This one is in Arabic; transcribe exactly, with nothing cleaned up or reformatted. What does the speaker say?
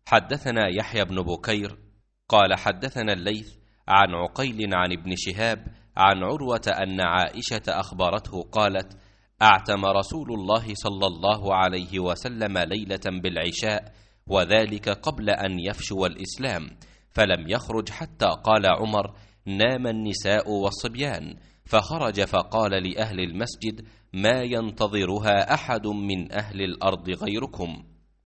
حدثنا يحيى بن بكير قال حدثنا الليث عن عقيل عن ابن شهاب عن عروة أن عائشة أخبرته قالت: أعتم رسول الله صلى الله عليه وسلم ليلة بالعشاء، وذلك قبل أن يفشو الإسلام، فلم يخرج حتى قال عمر: نام النساء والصبيان، فخرج فقال لأهل المسجد: ما ينتظرها أحد من أهل الأرض غيركم.